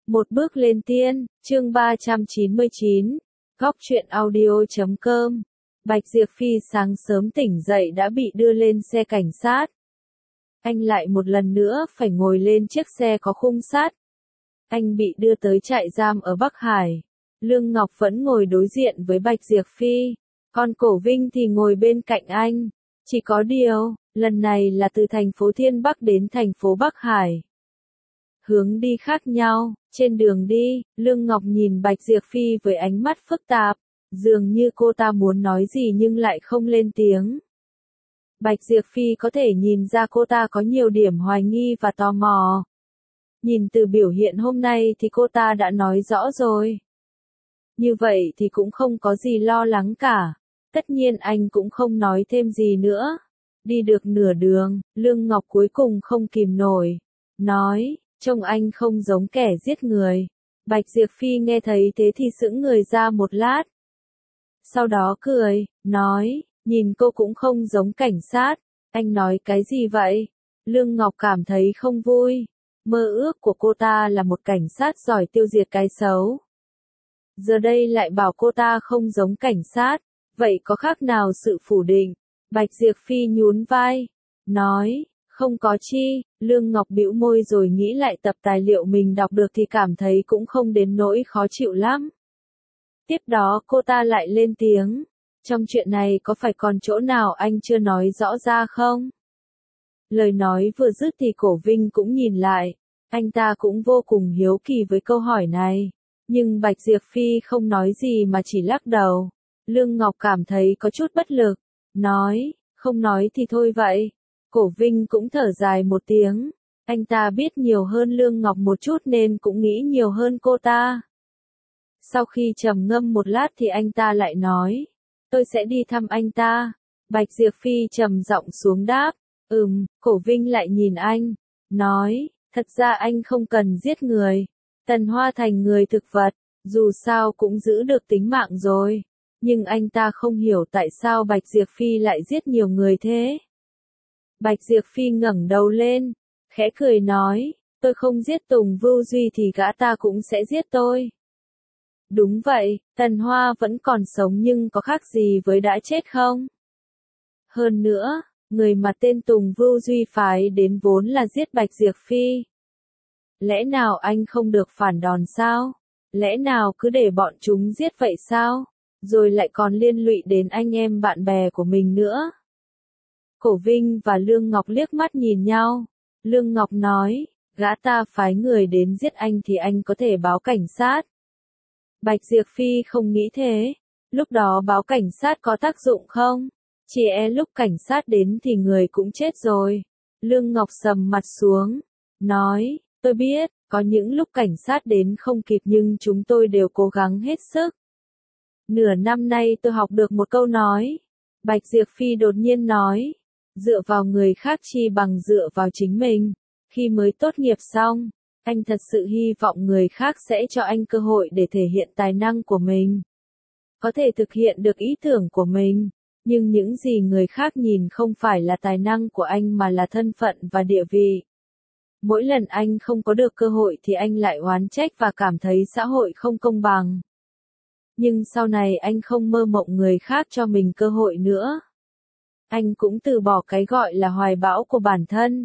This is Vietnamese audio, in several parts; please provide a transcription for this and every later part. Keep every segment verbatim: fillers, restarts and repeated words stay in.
Một bước lên tiên, chương ba trăm chín mươi chín, góc truyện audio chấm com. Bạch Diệp Phi sáng sớm tỉnh dậy đã bị đưa lên xe cảnh sát. Anh lại một lần nữa phải ngồi lên chiếc xe có khung sắt. Anh bị đưa tới trại giam ở Bắc Hải. Lương Ngọc vẫn ngồi đối diện với Bạch Diệp Phi. Còn Cổ Vinh thì ngồi bên cạnh anh. Chỉ có điều, lần này là từ thành phố Thiên Bắc đến thành phố Bắc Hải. Hướng đi khác nhau, trên đường đi, Lương Ngọc nhìn Bạch Diệp Phi với ánh mắt phức tạp, dường như cô ta muốn nói gì nhưng lại không lên tiếng. Bạch Diệp Phi có thể nhìn ra cô ta có nhiều điểm hoài nghi và tò mò. Nhìn từ biểu hiện hôm nay thì cô ta đã nói rõ rồi. Như vậy thì cũng không có gì lo lắng cả. Tất nhiên anh cũng không nói thêm gì nữa. Đi được nửa đường, Lương Ngọc cuối cùng không kìm nổi. Nói, trông anh không giống kẻ giết người. Bạch Diệp Phi nghe thấy thế thì sững người ra một lát. Sau đó cười, nói, nhìn cô cũng không giống cảnh sát. Anh nói cái gì vậy? Lương Ngọc cảm thấy không vui. Mơ ước của cô ta là một cảnh sát giỏi tiêu diệt cái xấu. Giờ đây lại bảo cô ta không giống cảnh sát. Vậy có khác nào sự phủ định? Bạch Diệp Phi nhún vai. Nói, không có chi. Lương Ngọc bĩu môi rồi nghĩ lại tập tài liệu mình đọc được thì cảm thấy cũng không đến nỗi khó chịu lắm. Tiếp đó cô ta lại lên tiếng. Trong chuyện này có phải còn chỗ nào anh chưa nói rõ ra không? Lời nói vừa dứt thì Cổ Vinh cũng nhìn lại. Anh ta cũng vô cùng hiếu kỳ với câu hỏi này. Nhưng Bạch Diệp Phi không nói gì mà chỉ lắc đầu. Lương Ngọc cảm thấy có chút bất lực. Nói, không nói thì thôi vậy. Cổ Vinh cũng thở dài một tiếng. Anh ta biết nhiều hơn Lương Ngọc một chút nên cũng nghĩ nhiều hơn cô ta. Sau khi trầm ngâm một lát thì anh ta lại nói. Tôi sẽ đi thăm anh ta. Bạch Diệp Phi trầm giọng xuống đáp. Ừm, Cổ Vinh lại nhìn anh. Nói, thật ra anh không cần giết người. Tần Hoa thành người thực vật, dù sao cũng giữ được tính mạng rồi. Nhưng anh ta không hiểu tại sao Bạch Diệp Phi lại giết nhiều người thế. Bạch Diệp Phi ngẩng đầu lên, khẽ cười nói, tôi không giết Tùng Vưu Duy thì gã ta cũng sẽ giết tôi. Đúng vậy, Tần Hoa vẫn còn sống nhưng có khác gì với đã chết không? Hơn nữa, người mà tên Tùng Vưu Duy phái đến vốn là giết Bạch Diệp Phi. Lẽ nào anh không được phản đòn sao? Lẽ nào cứ để bọn chúng giết vậy sao? Rồi lại còn liên lụy đến anh em bạn bè của mình nữa. Cổ Vinh và Lương Ngọc liếc mắt nhìn nhau. Lương Ngọc nói, gã ta phái người đến giết anh thì anh có thể báo cảnh sát. Bạch Diệp Phi không nghĩ thế. Lúc đó báo cảnh sát có tác dụng không? Chỉ e lúc cảnh sát đến thì người cũng chết rồi. Lương Ngọc sầm mặt xuống. Nói, tôi biết, có những lúc cảnh sát đến không kịp nhưng chúng tôi đều cố gắng hết sức. Nửa năm nay tôi học được một câu nói. Bạch Diệp Phi đột nhiên nói. Dựa vào người khác chi bằng dựa vào chính mình. Khi mới tốt nghiệp xong, anh thật sự hy vọng người khác sẽ cho anh cơ hội để thể hiện tài năng của mình. Có thể thực hiện được ý tưởng của mình. Nhưng những gì người khác nhìn không phải là tài năng của anh mà là thân phận và địa vị. Mỗi lần anh không có được cơ hội thì anh lại oán trách và cảm thấy xã hội không công bằng. Nhưng sau này anh không mơ mộng người khác cho mình cơ hội nữa. Anh cũng từ bỏ cái gọi là hoài bão của bản thân.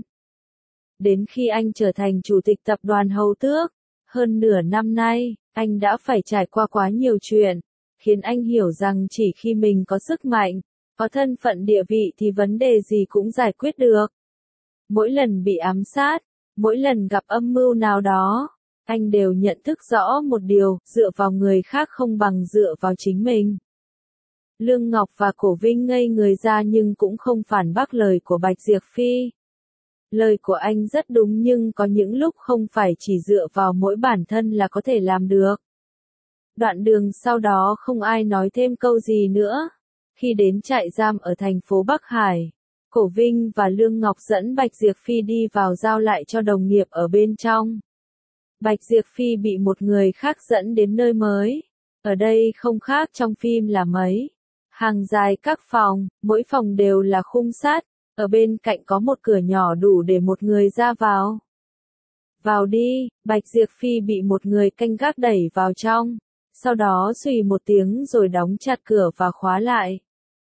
Đến khi anh trở thành chủ tịch tập đoàn Hầu Tước, hơn nửa năm nay, anh đã phải trải qua quá nhiều chuyện, khiến anh hiểu rằng chỉ khi mình có sức mạnh, có thân phận địa vị thì vấn đề gì cũng giải quyết được. Mỗi lần bị ám sát, mỗi lần gặp âm mưu nào đó, anh đều nhận thức rõ một điều, dựa vào người khác không bằng dựa vào chính mình. Lương Ngọc và Cổ Vinh ngây người ra nhưng cũng không phản bác lời của Bạch Diệp Phi. Lời của anh rất đúng nhưng có những lúc không phải chỉ dựa vào mỗi bản thân là có thể làm được. Đoạn đường sau đó không ai nói thêm câu gì nữa. Khi đến trại giam ở thành phố Bắc Hải, Cổ Vinh và Lương Ngọc dẫn Bạch Diệp Phi đi vào giao lại cho đồng nghiệp ở bên trong. Bạch Diệp Phi bị một người khác dẫn đến nơi mới. Ở đây không khác trong phim là mấy. Hàng dài các phòng, mỗi phòng đều là khung sắt, ở bên cạnh có một cửa nhỏ đủ để một người ra vào. Vào đi, Bạch Diệp Phi bị một người canh gác đẩy vào trong, sau đó xùy một tiếng rồi đóng chặt cửa và khóa lại.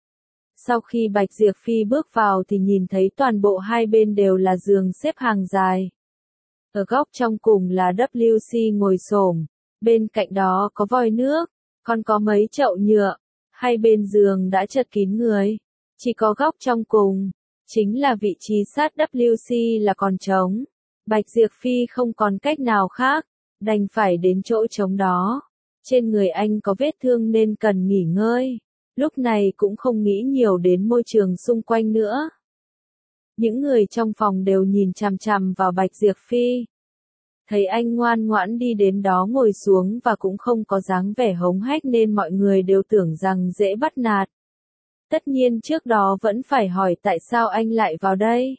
Sau khi Bạch Diệp Phi bước vào thì nhìn thấy toàn bộ hai bên đều là giường xếp hàng dài. Ở góc trong cùng là W C ngồi xổm, bên cạnh đó có vòi nước, còn có mấy chậu nhựa, hai bên giường đã chật kín người. Chỉ có góc trong cùng, chính là vị trí sát W C là còn trống. Bạch Diệp Phi không còn cách nào khác, đành phải đến chỗ trống đó. Trên người anh có vết thương nên cần nghỉ ngơi. Lúc này cũng không nghĩ nhiều đến môi trường xung quanh nữa. Những người trong phòng đều nhìn chằm chằm vào Bạch Diệp Phi. Thấy anh ngoan ngoãn đi đến đó ngồi xuống và cũng không có dáng vẻ hống hách nên mọi người đều tưởng rằng dễ bắt nạt. Tất nhiên trước đó vẫn phải hỏi tại sao anh lại vào đây.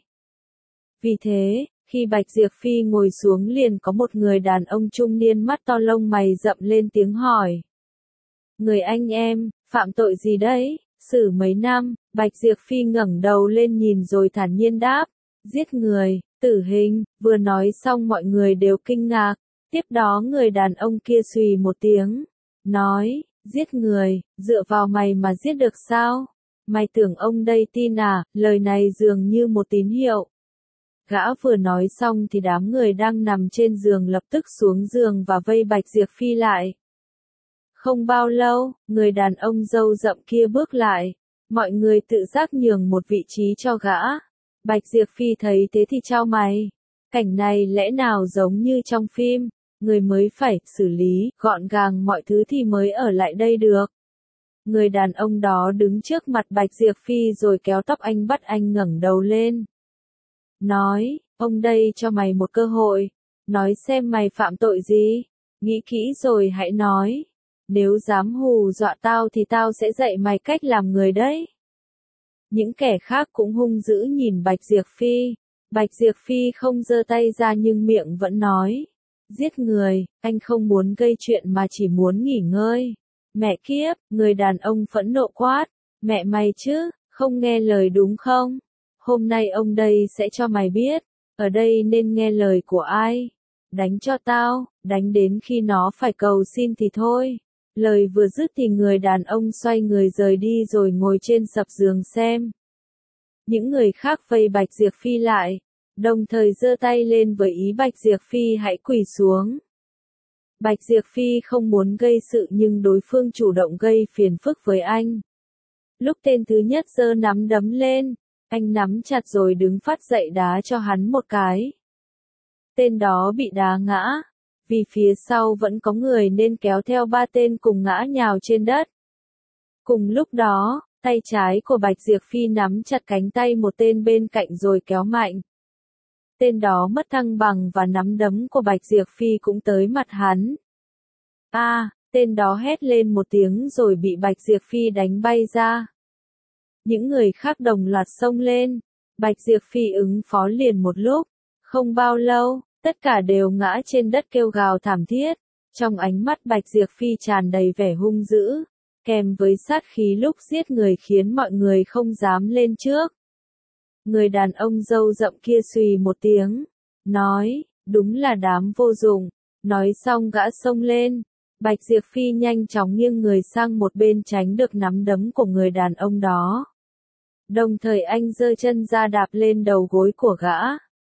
Vì thế, khi Bạch Diệp Phi ngồi xuống liền có một người đàn ông trung niên mắt to lông mày rậm lên tiếng hỏi. Người anh em, phạm tội gì đấy, xử mấy năm? Bạch Diệp Phi ngẩng đầu lên nhìn rồi thản nhiên đáp, giết người, tử hình. Vừa nói xong mọi người đều kinh ngạc, tiếp đó người đàn ông kia xùy một tiếng, nói, giết người, dựa vào mày mà giết được sao? Mày tưởng ông đây tin à? Lời này dường như một tín hiệu. Gã vừa nói xong thì đám người đang nằm trên giường lập tức xuống giường và vây Bạch Diệp Phi lại. Không bao lâu, người đàn ông râu rậm kia bước lại, mọi người tự giác nhường một vị trí cho gã. Bạch Diệp Phi thấy thế thì chau mày, cảnh này lẽ nào giống như trong phim, người mới phải xử lý, gọn gàng mọi thứ thì mới ở lại đây được. Người đàn ông đó đứng trước mặt Bạch Diệp Phi rồi kéo tóc anh bắt anh ngẩng đầu lên. Nói, ông đây cho mày một cơ hội, nói xem mày phạm tội gì, nghĩ kỹ rồi hãy nói. Nếu dám hù dọa tao thì tao sẽ dạy mày cách làm người đấy. Những kẻ khác cũng hung dữ nhìn Bạch Diệp Phi. Bạch Diệp Phi không giơ tay ra nhưng miệng vẫn nói. Giết người, anh không muốn gây chuyện mà chỉ muốn nghỉ ngơi. Mẹ kiếp, người đàn ông phẫn nộ quát. Mẹ mày chứ, không nghe lời đúng không? Hôm nay ông đây sẽ cho mày biết, ở đây nên nghe lời của ai. Đánh cho tao, đánh đến khi nó phải cầu xin thì thôi. Lời vừa dứt thì người đàn ông xoay người rời đi rồi ngồi trên sập giường xem. Những người khác vây Bạch Diệp Phi lại, đồng thời giơ tay lên với ý Bạch Diệp Phi hãy quỳ xuống. Bạch Diệp Phi không muốn gây sự nhưng đối phương chủ động gây phiền phức với anh. Lúc tên thứ nhất giơ nắm đấm lên, anh nắm chặt rồi đứng phát dậy đá cho hắn một cái. Tên đó bị đá ngã. Vì phía sau vẫn có người nên kéo theo ba tên cùng ngã nhào trên đất. Cùng lúc đó, tay trái của Bạch Diệp Phi nắm chặt cánh tay một tên bên cạnh rồi kéo mạnh. Tên đó mất thăng bằng và nắm đấm của Bạch Diệp Phi cũng tới mặt hắn. A, à, tên đó hét lên một tiếng rồi bị Bạch Diệp Phi đánh bay ra. Những người khác đồng loạt xông lên. Bạch Diệp Phi ứng phó liền một lúc. Không bao lâu, tất cả đều ngã trên đất kêu gào thảm thiết. Trong ánh mắt Bạch Diệp Phi tràn đầy vẻ hung dữ, kèm với sát khí lúc giết người khiến mọi người không dám lên trước. Người đàn ông râu rậm kia xùy một tiếng, nói, đúng là đám vô dụng. Nói xong gã xông lên. Bạch Diệp Phi nhanh chóng nghiêng người sang một bên tránh được nắm đấm của người đàn ông đó. Đồng thời anh giơ chân ra đạp lên đầu gối của gã.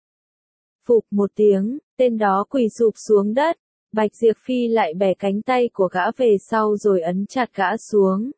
Phụp một tiếng, tên đó quỳ sụp xuống đất. Bạch Diệp Phi lại bẻ cánh tay của gã về sau rồi ấn chặt gã xuống.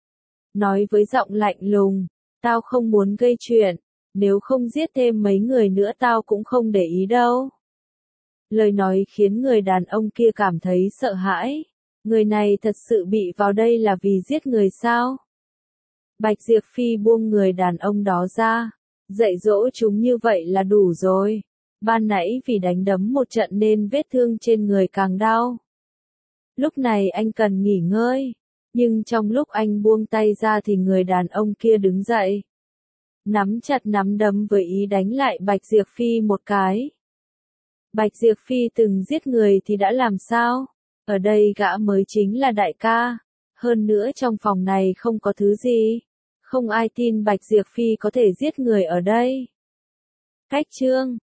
Nói với giọng lạnh lùng, tao không muốn gây chuyện, nếu không giết thêm mấy người nữa tao cũng không để ý đâu. Lời nói khiến người đàn ông kia cảm thấy sợ hãi. Người này thật sự bị vào đây là vì giết người sao? Bạch Diệp Phi buông người đàn ông đó ra. Dạy dỗ chúng như vậy là đủ rồi. Ban nãy vì đánh đấm một trận nên vết thương trên người càng đau. Lúc này anh cần nghỉ ngơi. Nhưng trong lúc anh buông tay ra thì người đàn ông kia đứng dậy. Nắm chặt nắm đấm với ý đánh lại Bạch Diệp Phi một cái. Bạch Diệp Phi từng giết người thì đã làm sao? Ở đây gã mới chính là đại ca. Hơn nữa trong phòng này không có thứ gì. Không ai tin Bạch Diệp Phi có thể giết người ở đây. Cách chương